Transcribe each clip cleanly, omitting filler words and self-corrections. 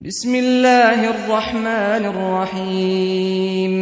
بسم الله الرحمن الرحيم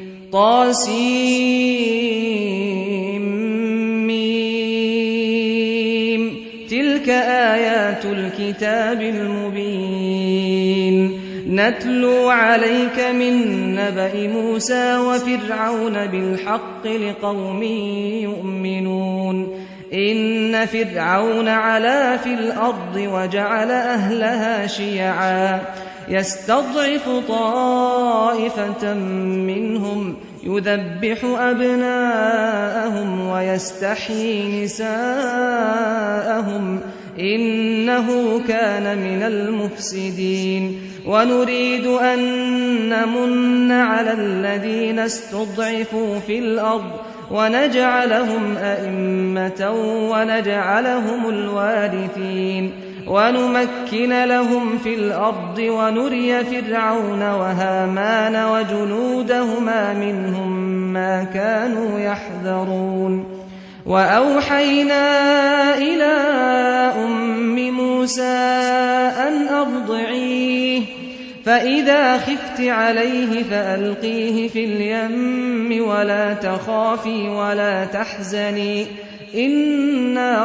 طاسيم تلك آيات الكتاب المبين نتلو عليك من نبأ موسى وفرعون بالحق لقوم يؤمنون إن فرعون علا في الأرض وجعل أهلها شيعا يستضعف طائفة منهم يذبح أبناءهم ويستحيي نساءهم إنه كان من المفسدين ونريد أن نمن على الذين استضعفوا في الأرض ونجعلهم أئمة ونجعلهم الوارثين ونمكن لهم في الأرض ونري فرعون وهامان وجنودهما منهم ما كانوا يحذرون وأوحينا إلى أم موسى أن أرضعيه فإذا خفت عليه فألقيه في اليم ولا تخافي ولا تحزني إنا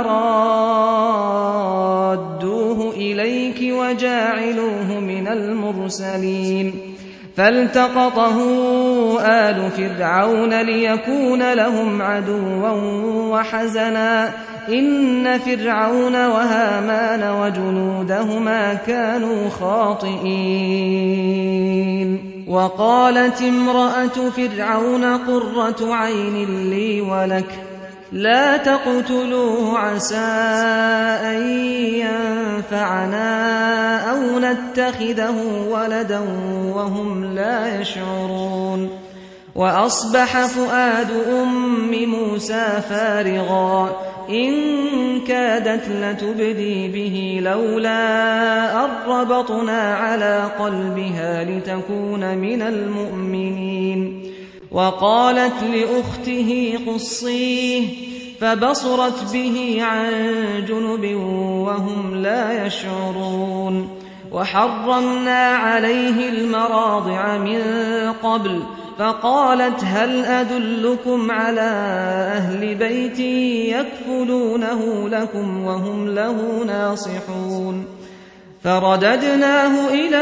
رادوه إليك وجاعلوه من المرسلين فالتقطه آل فرعون ليكون لهم عدوا وحزنا إن فرعون وهامان وجنودهما كانوا خاطئين وقالت امرأة فرعون قرة عين لي ولك لا تقتلوه عسى أن ينفعنا أو نتخذه ولدا وهم لا يشعرون وأصبح فؤاد أم موسى فارغا إن كادت لتبدي به لولا أن ربطنا على قلبها لتكون من المؤمنين وقالت لأخته قصيه فبصرت به عن جنب وهم لا يشعرون وحرمنا عليه المراضع من قبل فقالت هل أدلكم على أهل بيت يكفلونه لكم وهم له ناصحون فرددناه إلى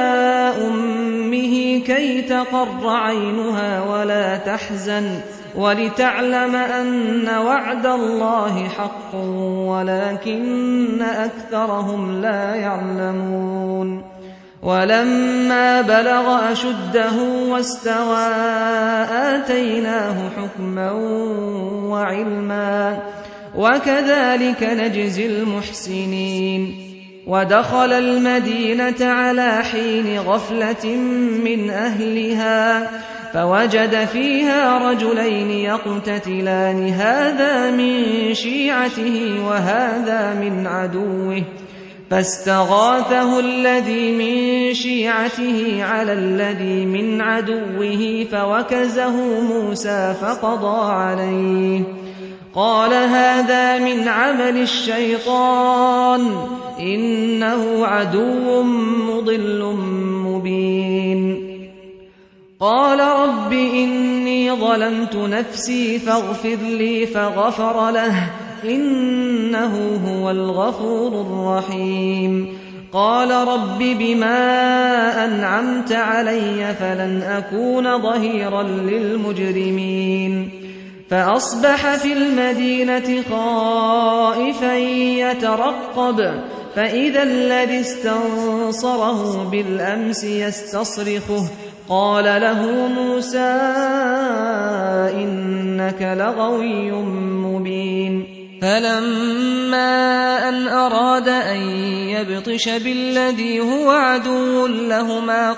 أمه كي تقر عينها ولا تحزن ولتعلم أن وعد الله حق ولكن أكثرهم لا يعلمون ولما بلغ أشده واستوى آتيناه حكما وعلما وكذلك نجزي المحسنين ودخل المدينة على حين غفلة من أهلها فوجد فيها رجلين يقتتلان هذا من شيعته وهذا من عدوه فاستغاثه الذي من شيعته على الذي من عدوه فوكزه موسى فقضى عليه قال هذا من عمل الشيطان إنه عدو مضل مبين قال رب إني ظلمت نفسي فاغفر لي فغفر له إنه هو الغفور الرحيم قال رب بما أنعمت علي فلن أكون ظهيرا للمجرمين فأصبح في المدينة خائفا يترقب فإذا الذي استنصره بالأمس يستصرخه قال له موسى إنك لغوي مبين فلما أن أراد أن يبطش بالذي هو عدو لهما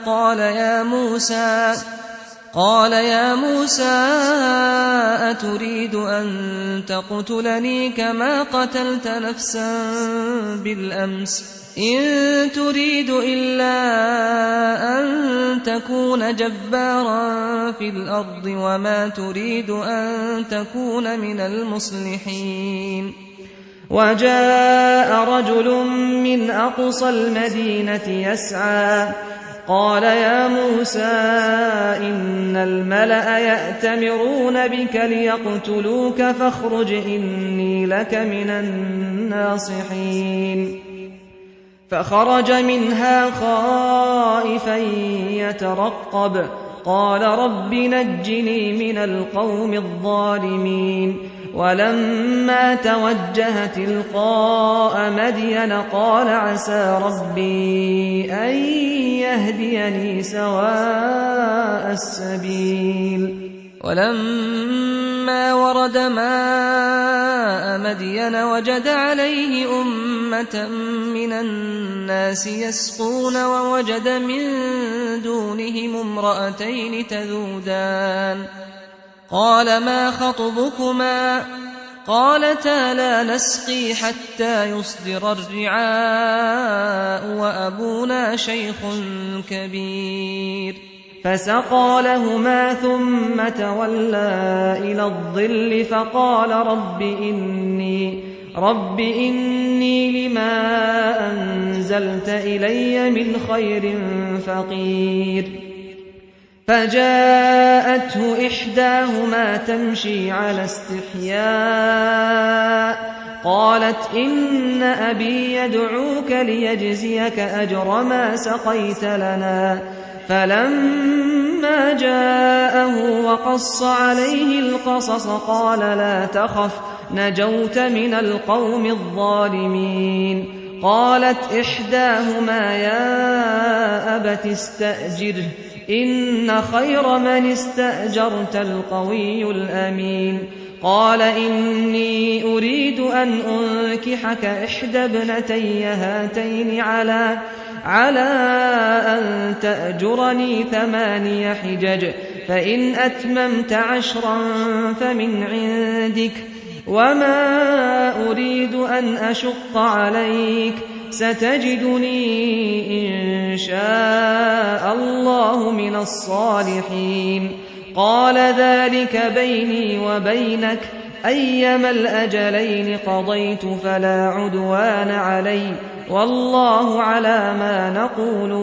قال يا موسى أتريد أن تقتلني كما قتلت نفسا بالأمس إن تريد إلا أن تكون جبارا في الأرض وما تريد أن تكون من المصلحين وجاء رجل من أقصى المدينة يسعى قال يا موسى إن الملأ يأتمرون بك ليقتلوك فاخرج إني لك من الناصحين فخرج منها خائفا يترقب قال رب نجني من القوم الظالمين ولما توجه تلقاء مدين قال عسى ربي أن يهديني سواء السبيل ولما ورد ماء مدين وجد عليه أمة من الناس يسقون ووجد من دونهم امرأتين تذودان قال ما خطبكما قالتا لا نسقي حتى يصدر الرعاء وأبونا شيخ كبير فسقى لهما ثم تولى إلى الظل فقال رب إني لما أنزلت إلي من خير فقير فجاءته إحداهما تمشي على استحياء قالت إن أبي يدعوك ليجزيك أجر ما سقيت لنا فلما جاءه وقص عليه القصص قال لا تخف نجوت من القوم الظالمين قالت إحداهما يا أبت استأجره إن خير من استأجرت القوي الأمين قال إني أريد أن أنكحك إحدى ابنتي هاتين على أن تأجرني 8 حجج فإن أتممت 10 فمن عندك وما أريد أن أشق عليك ستجدني إن شاء الله من الصالحين قال ذلك بيني وبينك أيما الأجلين قضيت فلا عدوان علي والله على ما نقول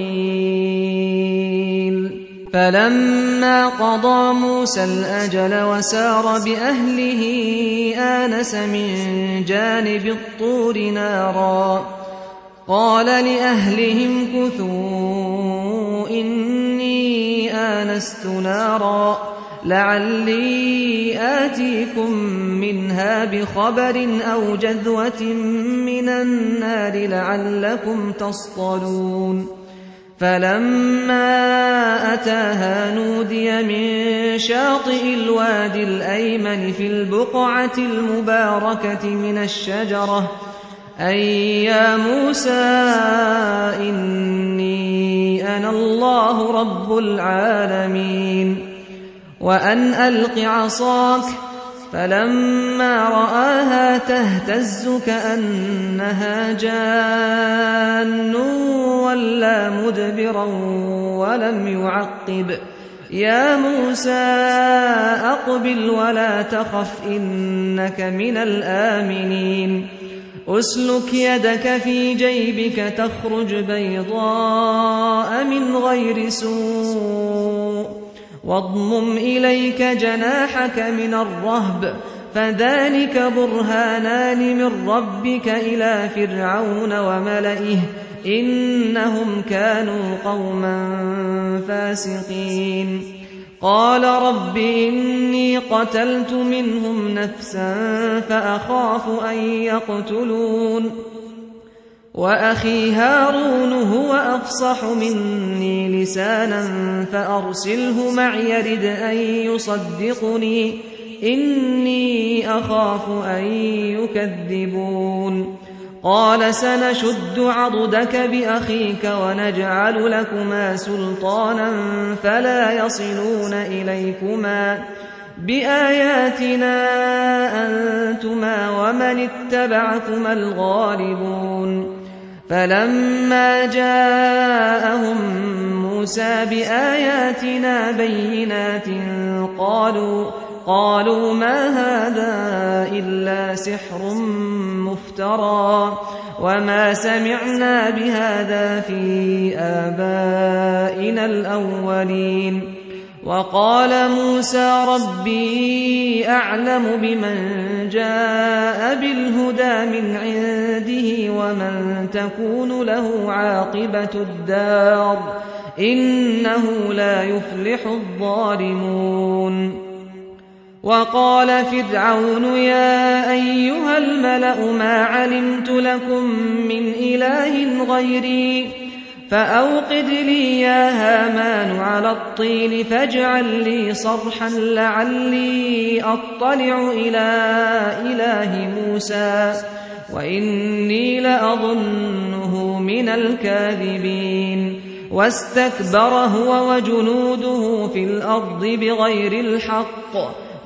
وكيل فلما قضى موسى الأجل وسار بأهله آنس من جانب الطور نارا قال لأهلهم كثوا إني آنست نارا لعلي آتيكم منها بخبر أو جذوة من النار لعلكم تصطلون فلما أتاها نودي من شاطئ الوادي الأيمن في البقعة المباركة من الشجرة أي يا موسى إني أنا الله رب العالمين وأن ألق عصاك فلما رآها تهتز كأنها جان ولا مدبرا ولم يعقب يا موسى أقبل ولا تخف إنك من الآمنين أسلك يدك في جيبك تخرج بيضاء من غير سوء واضمم إليك جناحك من الرهب فذلك برهانان من ربك إلى فرعون وملئه إنهم كانوا قوما فاسقين قال رب إني قتلت منهم نفسا فأخاف أن يقتلون وأخي هارون هو أفصح مني لسانا فأرسله معي يرد أن يصدقني إني أخاف أن يكذبون قال سنشد عضدك بأخيك ونجعل لكما سلطانا فلا يصلون إليكما بآياتنا أنتما ومن اتبعكما الغالبون فلما جاءهم موسى بآياتنا بينات قالوا ما هذا إلا سحر مفترى وما سمعنا بهذا في آبائنا الأولين. وقال موسى ربي أعلم بمن جاء بالهدى من عنده ومن تكون له عاقبة الدار إنه لا يفلح الظالمون. وقال فرعون يا أيها الملأ ما علمت لكم من إله غيري فأوقد لي يا هامان على الطين فاجعل لي صرحا لعلي أطلع إلى إله موسى وإني لأظنه من الكاذبين. واستكبر هو وجنوده في الأرض بغير الحق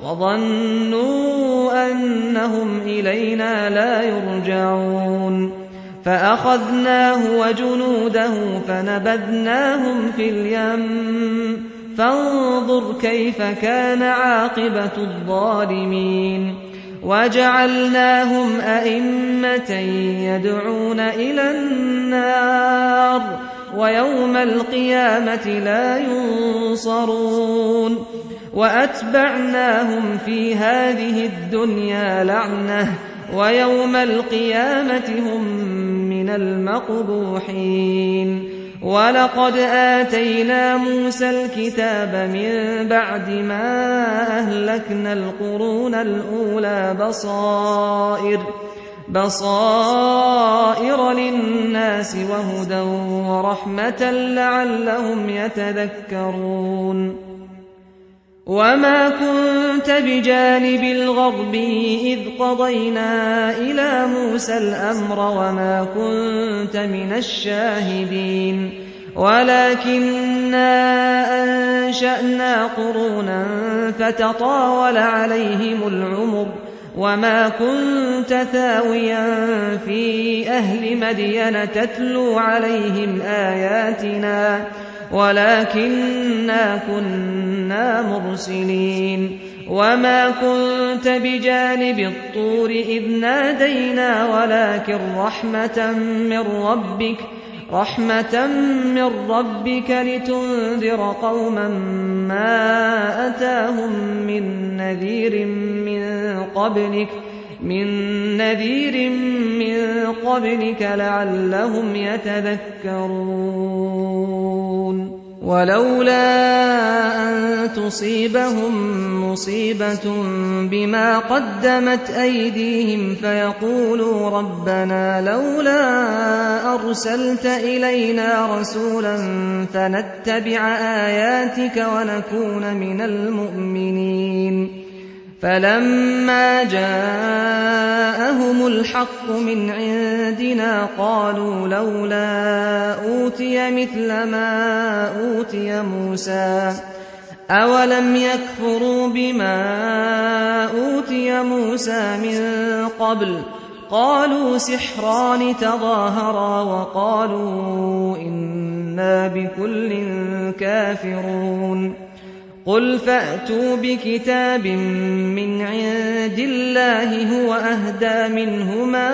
وظنوا أنهم إلينا لا يرجعون. فأخذناه وجنوده فنبذناهم في اليم فانظر كيف كان عاقبة الظالمين. وجعلناهم أئمة يدعون إلى النار ويوم القيامة لا ينصرون. وأتبعناهم في هذه الدنيا لعنة ويوم القيامة هم من المقبوحين. ولقد آتينا موسى الكتاب من بعد ما أهلكنا القرون الأولى بصائر للناس وهدى ورحمة لعلهم يتذكرون. وما كنت بجانب الغرب إذ قضينا إلى موسى الأمر وما كنت من الشاهدين ولكننا أنشأنا قرونا فتطاول عليهم العمر وما كنت ثاويا في أهل مدين تتلو عليهم آياتنا ولكننا كنا مرسلين. وما كنت بجانب الطور إذ نادينا ولكن رحمة من ربك لتنذر قوما ما أتاهم من نذير من قبلك لعلهم يتذكرون. ولولا أن تصيبهم مصيبة بما قدمت أيديهم فيقولوا ربنا لولا أرسلت إلينا رسولا فنتبع آياتك ونكون من المؤمنين. فلما جاءهم الحق من عندنا قالوا لولا أوتي مثل ما أوتي موسى أولم يكفروا بما أوتي موسى من قبل قالوا سحران تظاهرا وقالوا إنا بكل كافرون. قل فأتوا بكتاب من عند الله هو أهدى منهما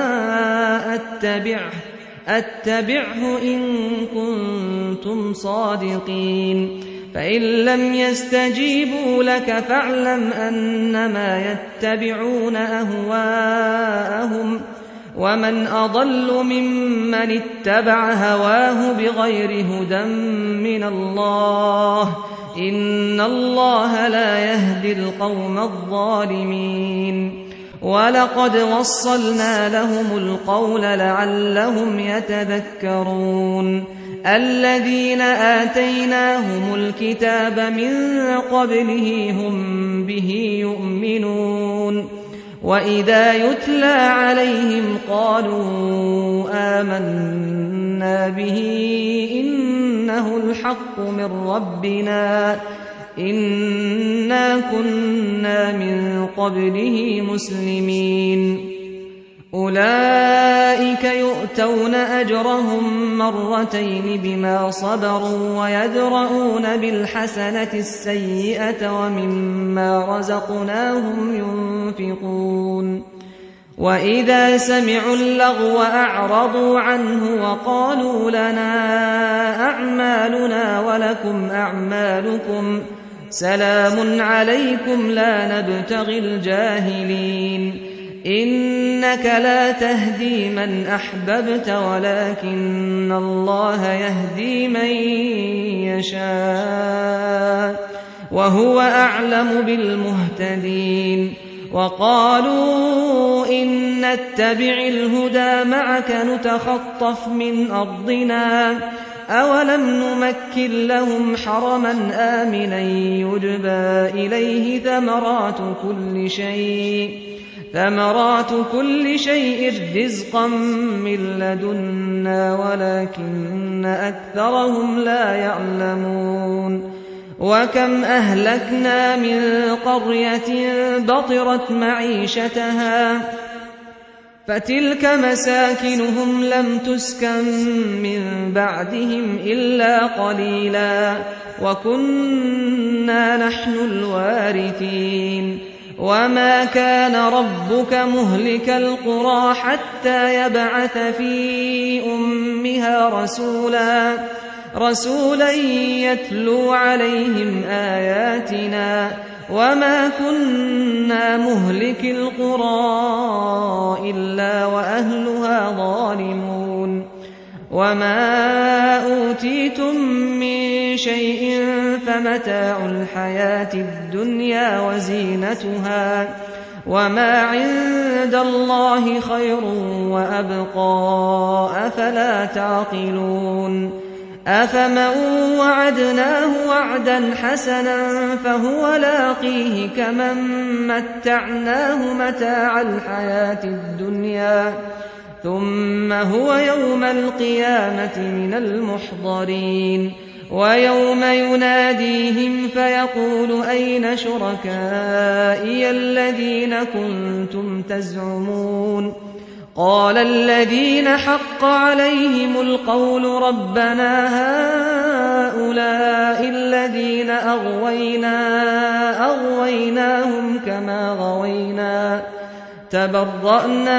أتبعه إن كنتم صادقين. فإن لم يستجيبوا لك فاعلم أنما يتبعون أهواءهم ومن أضل ممن اتبع هواه بغير هدى من الله إن الله لا يهدي القوم الظالمين. ولقد وصلنا لهم القول لعلهم يتذكرون. الذين آتيناهم الكتاب من قبله هم به يؤمنون وإذا يتلى عليهم قالوا آمنا به إنه الحق من ربنا إنا كنا من قبله مسلمين. أولئك يؤتون أجرهم مرتين بما صبروا ويدرؤون بالحسنة السيئة ومما رزقناهم ينفقون. وإذا سمعوا اللغو أعرضوا عنه وقالوا لنا أعمالنا ولكم أعمالكم سلام عليكم لا نبتغي الجاهلين إنك لا تهدي من أحببت ولكن الله يهدي من يشاء وهو أعلم بالمهتدين وقالوا إن نتبع الهدى معك نتخطف من أرضنا أولم نمكن لهم حرما آمنا يجبى إليه ثمرات كل شيء رزقا من لدنا ولكن أكثرهم لا يعلمون وكم أهلكنا من قرية بطرت معيشتها فتلك مساكنهم لم تسكن من بعدهم إلا قليلا وكنا نحن الوارثين وما كان ربك مهلك القرى حتى يبعث في أمها رسولا يتلو عليهم آياتنا وما كنا مهلك القرى إلا وأهلها ظالمون وما أوتيتم من شيء فمتاع الحياة الدنيا وزينتها وما عند الله خير وأبقى أفلا تعقلون أفمن وعدناه وعدا حسنا فهو لاقيه كمن متعناه متاع الحياة الدنيا ثم هو يوم القيامة من المحضرين ويوم يناديهم فيقول أين شركائي الذين كنتم تزعمون قال الذين حق عليهم القول ربنا هؤلاء الذين أغويناهم كما غوينا تبرأنا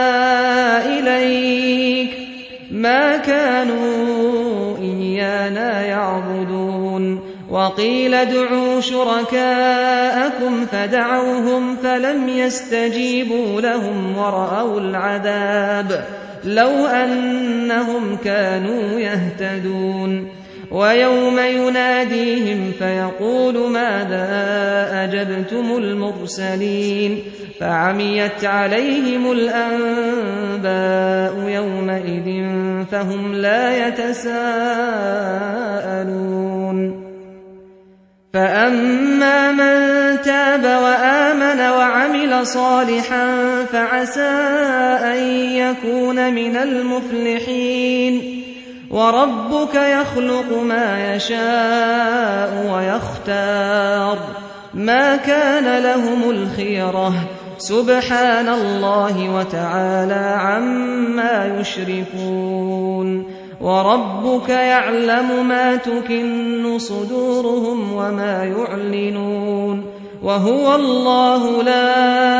إليك ما كانوا إيانا يعبدون وقيل ادعوا شركاءكم فدعوهم فلم يستجيبوا لهم ورأوا العذاب لو أنهم كانوا يهتدون ويوم يناديهم فيقول ماذا أجبتم المرسلين فعميت عليهم الأنباء يومئذ فهم لا يتساءلون فأما من تاب وآمن وعمل صالحا فعسى أن يكون من المفلحين وربك يخلق ما يشاء ويختار ما كان لهم الخيرة سبحان الله وتعالى عما يشركون وربك يعلم ما تكن صدورهم وما يعلنون وهو الله لا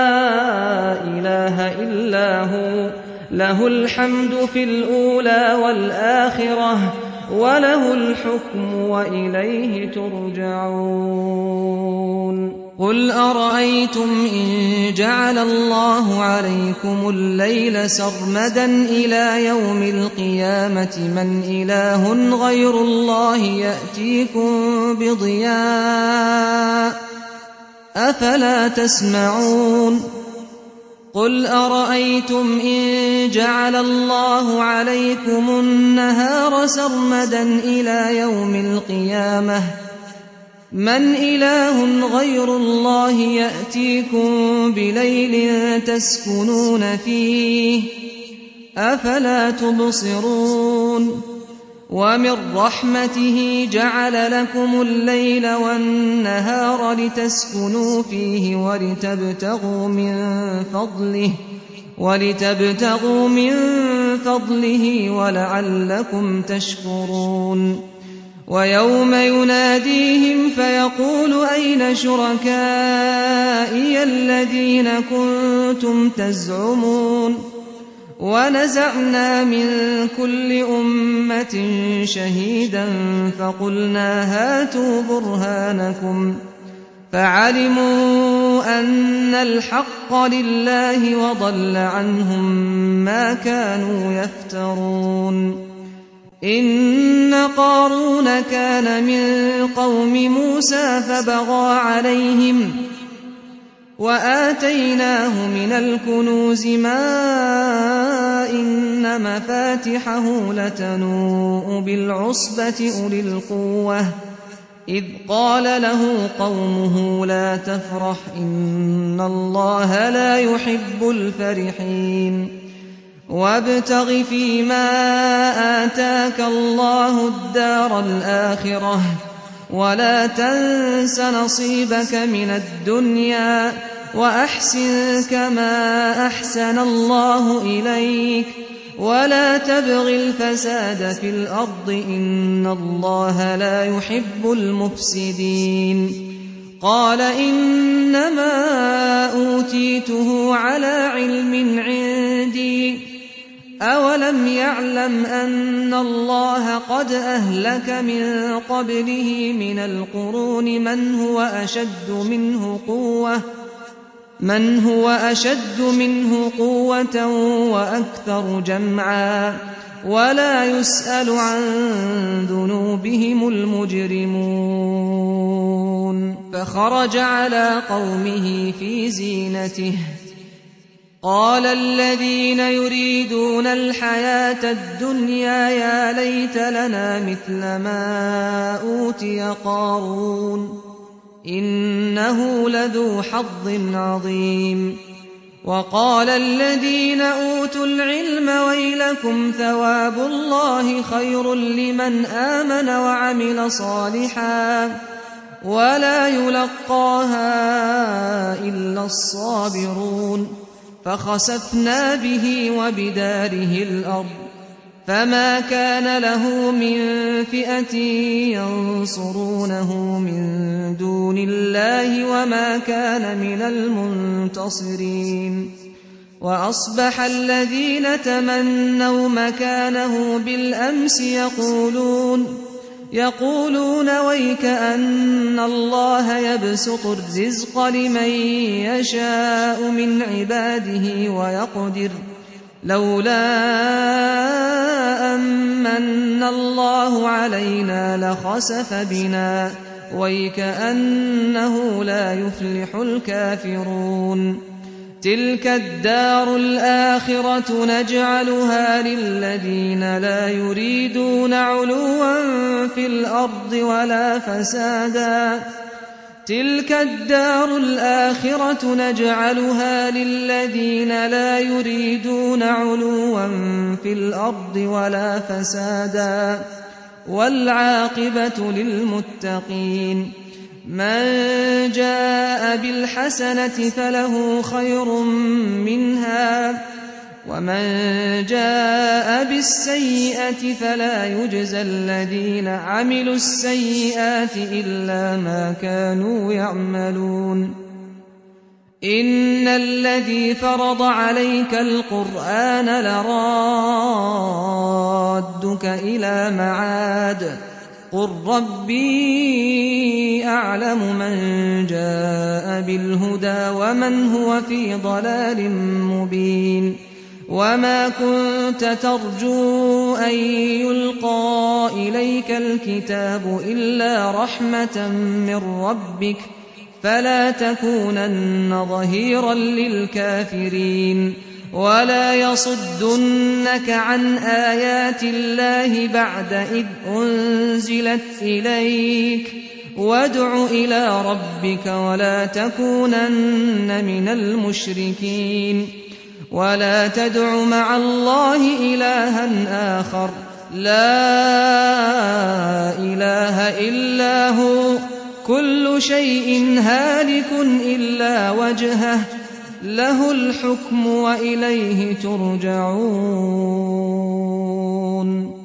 إله إلا هو له الحمد في الأولى والآخرة وله الحكم وإليه ترجعون قل أرأيتم إن جعل الله عليكم الليل سرمدا إلى يوم القيامة من إله غير الله يأتيكم بضياء أفلا تسمعون قل أرأيتم إن جعل الله عليكم النهار سرمدا إلى يوم القيامة من إله غير الله يأتيكم بليل تسكنون فيه أفلا تبصرون ومن رحمته جعل لكم الليل والنهار لتسكنوا فيه ولتبتغوا من فضله ولعلكم تشكرون ويوم يناديهم فيقول أين شركائي الذين كنتم تزعمون ونزعنا من كل أمة شهيدا فقلنا هاتوا برهانكم فعلموا أن الحق لله وضل عنهم ما كانوا يفترون إن قارون كان من قوم موسى فبغى عليهم وآتيناه من الكنوز ما إن مفاتحه لتنوء بالعصبة أولي القوة إذ قال له قومه لا تفرح إن الله لا يحب الفرحين وابتغ فيما آتاك الله الدار الآخرة ولا تنس نصيبك من الدنيا وأحسن كما أحسن الله إليك ولا تبغ الفساد في الأرض إن الله لا يحب المفسدين قال إنما أوتيته على علم عندي أولم يعلم أن الله قد أهلك من قبله من القرون من هو أشد منه قوة وأكثر جمعا ولا يسأل عن ذنوبهم المجرمون فخرج على قومه في زينته قال الذين يريدون الحياة الدنيا يا ليت لنا مثل ما أوتي قارون إنه لذو حظ عظيم وقال الذين أوتوا العلم ويلكم ثواب الله خير لمن آمن وعمل صالحا ولا يلقاها إلا الصابرون فخسفنا به وبداره الأرض فما كان له من فئة ينصرونه من دون الله وما كان من المنتصرين وأصبح الذين تمنوا مكانه بالأمس يقولون ويك أن الله يبسط الرزق لمن يشاء من عباده ويقدر لولا أمن الله علينا لخسف بنا ويك أنه لا يفلح الكافرون تلك الدار الآخرة نجعلها للذين لا يريدون علوا في الأرض ولا فسادا تلك الدار الآخرة نجعلها للذين لا يريدون علوا في الأرض ولا فسادا والعاقبة للمتقين من جاء بالحسنة فله خير منها ومن جاء بالسيئة فلا يجزى الذين عملوا السيئات إلا ما كانوا يعملون إن الذي فرض عليك القرآن لرادك إلى معاد قل ربي أعلم من جاء بالهدى ومن هو في ضلال مبين وما كنت ترجو أن يلقى إليك الكتاب إلا رحمة من ربك فلا تكونن ظهيرا للكافرين ولا يصدنك عن آيات الله بعد إذ أنزلت إليك وادع إلى ربك ولا تكونن من المشركين ولا تدع مع الله إلها آخر لا إله إلا هو كل شيء هالك إلا وجهه له الحكم وإليه ترجعون